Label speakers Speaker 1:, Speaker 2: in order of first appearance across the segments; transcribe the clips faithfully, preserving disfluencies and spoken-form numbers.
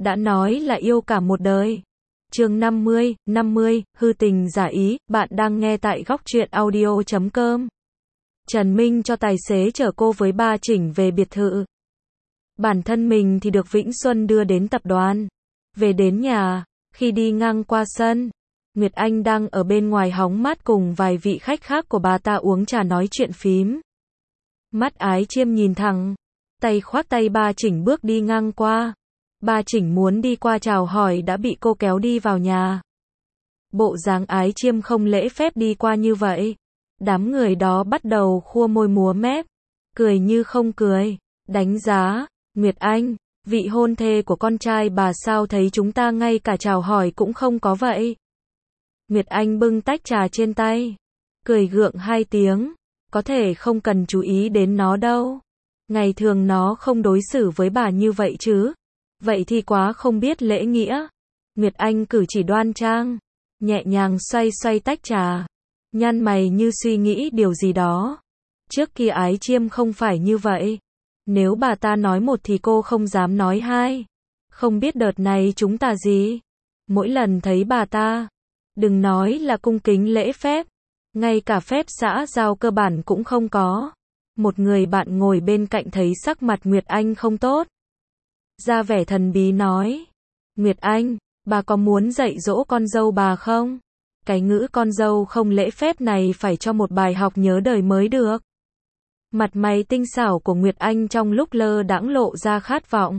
Speaker 1: đã nói là yêu cả một đời. Chương năm mươi, năm mươi, hư tình giả ý, bạn đang nghe tại góc truyện audio chấm com. Trần Minh cho tài xế chở cô với ba Chỉnh về biệt thự. Bản thân mình thì được Vĩnh Xuân đưa đến tập đoàn. Về đến nhà, khi đi ngang qua sân, Nguyệt Anh đang ở bên ngoài hóng mát cùng vài vị khách khác của bà ta uống trà nói chuyện phím. Mắt Ái Chiêm nhìn thẳng, tay khoác tay ba Chỉnh bước đi ngang qua. Ba Chỉnh muốn đi qua chào hỏi đã bị cô kéo đi vào nhà. Bộ dáng Ái Chiêm không lễ phép đi qua như vậy. Đám người đó bắt đầu khua môi múa mép, cười như không cười, đánh giá, Nguyệt Anh, vị hôn thê của con trai bà sao thấy chúng ta ngay cả chào hỏi cũng không có vậy. Nguyệt Anh bưng tách trà trên tay, cười gượng hai tiếng, có thể không cần chú ý đến nó đâu. Ngày thường nó không đối xử với bà như vậy chứ. Vậy thì quá không biết lễ nghĩa. Nguyệt Anh cử chỉ đoan trang, nhẹ nhàng xoay xoay tách trà, nhăn mày như suy nghĩ điều gì đó. Trước kia Ái Chiêm không phải như vậy. Nếu bà ta nói một thì cô không dám nói hai. Không biết đợt này chúng ta gì. Mỗi lần thấy bà ta, đừng nói là cung kính lễ phép, ngay cả phép xã giao cơ bản cũng không có. Một người bạn ngồi bên cạnh thấy sắc mặt Nguyệt Anh không tốt, ra vẻ thần bí nói, Nguyệt Anh, bà có muốn dạy dỗ con dâu bà không? Cái ngữ con dâu không lễ phép này phải cho một bài học nhớ đời mới được. Mặt mày tinh xảo của Nguyệt Anh trong lúc lơ đãng lộ ra khát vọng.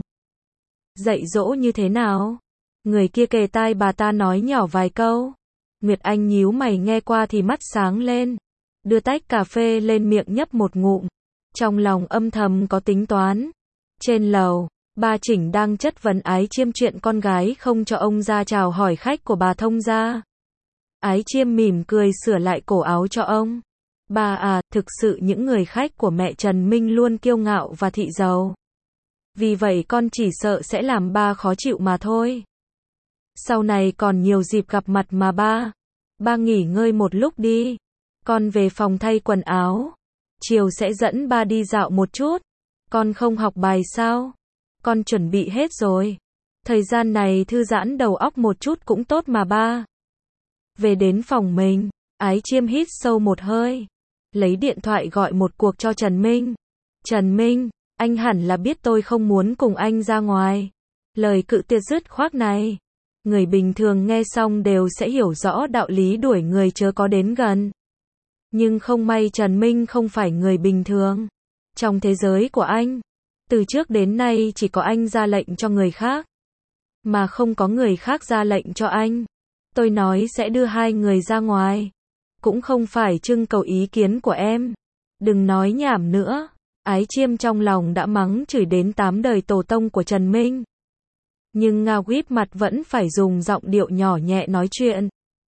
Speaker 1: Dạy dỗ như thế nào? Người kia kề tai bà ta nói nhỏ vài câu. Nguyệt Anh nhíu mày nghe qua thì mắt sáng lên, đưa tách cà phê lên miệng nhấp một ngụm. Trong lòng âm thầm có tính toán. Trên lầu, ba Chỉnh đang chất vấn Ái Chiêm chuyện con gái không cho ông ra chào hỏi khách của bà thông gia. Ái Chiêm mỉm cười sửa lại cổ áo cho ông. Bà à, thực sự những người khách của mẹ Trần Minh luôn kiêu ngạo và thị giàu. Vì vậy con chỉ sợ sẽ làm ba khó chịu mà thôi. Sau này còn nhiều dịp gặp mặt mà ba. Ba nghỉ ngơi một lúc đi. Con về phòng thay quần áo. Chiều sẽ dẫn ba đi dạo một chút. Con không học bài sao? Con chuẩn bị hết rồi. Thời gian này thư giãn đầu óc một chút cũng tốt mà ba. Về đến phòng mình, Ái Chiêm hít sâu một hơi, lấy điện thoại gọi một cuộc cho Trần Minh. Trần Minh, anh hẳn là biết tôi không muốn cùng anh ra ngoài. Lời cự tuyệt dứt khoát này, người bình thường nghe xong đều sẽ hiểu rõ đạo lý đuổi người chớ có đến gần. Nhưng không may Trần Minh không phải người bình thường. Trong thế giới của anh, từ trước đến nay chỉ có anh ra lệnh cho người khác, mà không có người khác ra lệnh cho anh. Tôi nói sẽ đưa hai người ra ngoài, cũng không phải trưng cầu ý kiến của em. Đừng nói nhảm nữa. Ái Chiêm trong lòng đã mắng chửi đến tám đời tổ tông của Trần Minh. Nhưng ngao quýt mặt vẫn phải dùng giọng điệu nhỏ nhẹ nói chuyện.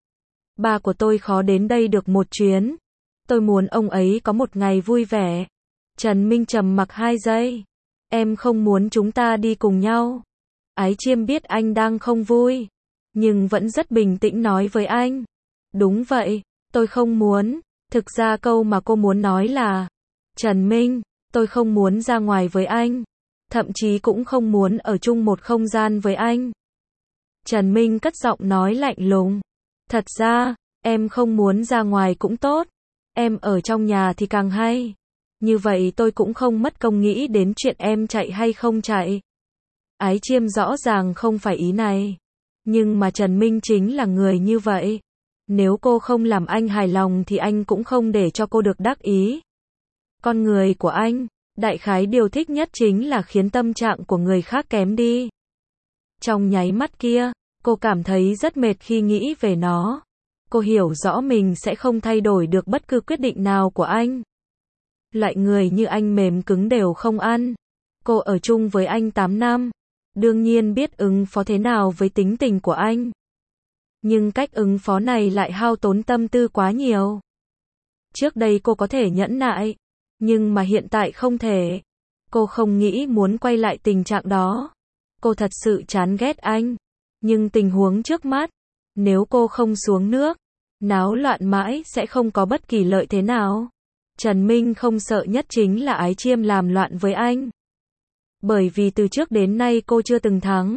Speaker 1: Ba của tôi khó đến đây được một chuyến. Tôi muốn ông ấy có một ngày vui vẻ. Trần Minh trầm mặc hai giây. Em không muốn chúng ta đi cùng nhau. Ái Chiêm biết anh đang không vui, nhưng vẫn rất bình tĩnh nói với anh. Đúng vậy, tôi không muốn. Thực ra câu mà cô muốn nói là, Trần Minh, tôi không muốn ra ngoài với anh. Thậm chí cũng không muốn ở chung một không gian với anh. Trần Minh cất giọng nói lạnh lùng. Thật ra, em không muốn ra ngoài cũng tốt. Em ở trong nhà thì càng hay. Như vậy tôi cũng không mất công nghĩ đến chuyện em chạy hay không chạy. Ái Chiêm rõ ràng không phải ý này. Nhưng mà Trần Minh chính là người như vậy. Nếu cô không làm anh hài lòng thì anh cũng không để cho cô được đắc ý. Con người của anh, đại khái điều thích nhất chính là khiến tâm trạng của người khác kém đi. Trong nháy mắt kia, cô cảm thấy rất mệt khi nghĩ về nó. Cô hiểu rõ mình sẽ không thay đổi được bất cứ quyết định nào của anh. Loại người như anh mềm cứng đều không ăn. Cô ở chung với anh tám năm, đương nhiên biết ứng phó thế nào với tính tình của anh. Nhưng cách ứng phó này lại hao tốn tâm tư quá nhiều. Trước đây cô có thể nhẫn nại, nhưng mà hiện tại không thể. Cô không nghĩ muốn quay lại tình trạng đó. Cô thật sự chán ghét anh. Nhưng tình huống trước mắt, nếu cô không xuống nước, náo loạn mãi sẽ không có bất kỳ lợi thế nào. Trần Minh không sợ nhất chính là Ái Chiêm làm loạn với anh. Bởi vì từ trước đến nay cô chưa từng thắng.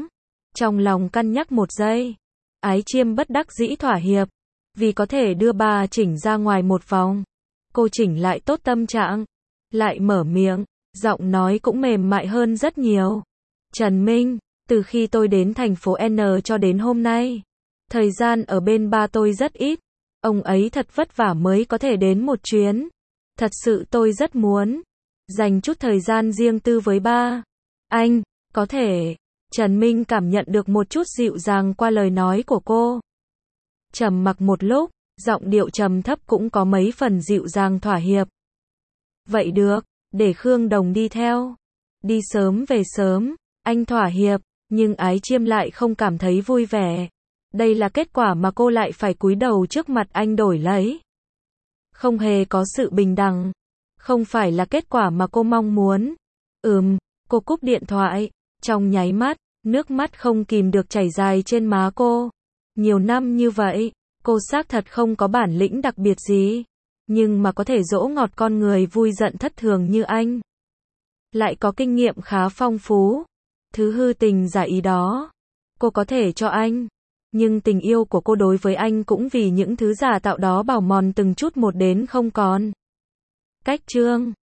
Speaker 1: Trong lòng cân nhắc một giây, Ái Chiêm bất đắc dĩ thỏa hiệp. Vì có thể đưa bà chỉnh ra ngoài một vòng. Cô chỉnh lại tốt tâm trạng. Lại mở miệng, giọng nói cũng mềm mại hơn rất nhiều. Trần Minh, từ khi tôi đến thành phố N cho đến hôm nay, thời gian ở bên ba tôi rất ít. Ông ấy thật vất vả mới có thể đến một chuyến. Thật sự tôi rất muốn dành chút thời gian riêng tư với ba. Anh, có thể. Trần Minh cảm nhận được một chút dịu dàng qua lời nói của cô. Trầm mặc một lúc, giọng điệu trầm thấp cũng có mấy phần dịu dàng thỏa hiệp. Vậy được, để Khương Đồng đi theo. Đi sớm về sớm, anh thỏa hiệp, nhưng Ái Chiêm lại không cảm thấy vui vẻ. Đây là kết quả mà cô lại phải cúi đầu trước mặt anh đổi lấy. Không hề có sự bình đẳng. Không phải là kết quả mà cô mong muốn. Ừm, cô cúp điện thoại. Trong nháy mắt, nước mắt không kìm được chảy dài trên má cô. Nhiều năm như vậy, cô xác thật không có bản lĩnh đặc biệt gì. Nhưng mà có thể dỗ ngọt con người vui giận thất thường như anh. Lại có kinh nghiệm khá phong phú. Thứ hư tình giả ý đó, cô có thể cho anh. Nhưng tình yêu của cô đối với anh cũng vì những thứ giả tạo đó bào mòn từng chút một đến không còn. Cách chương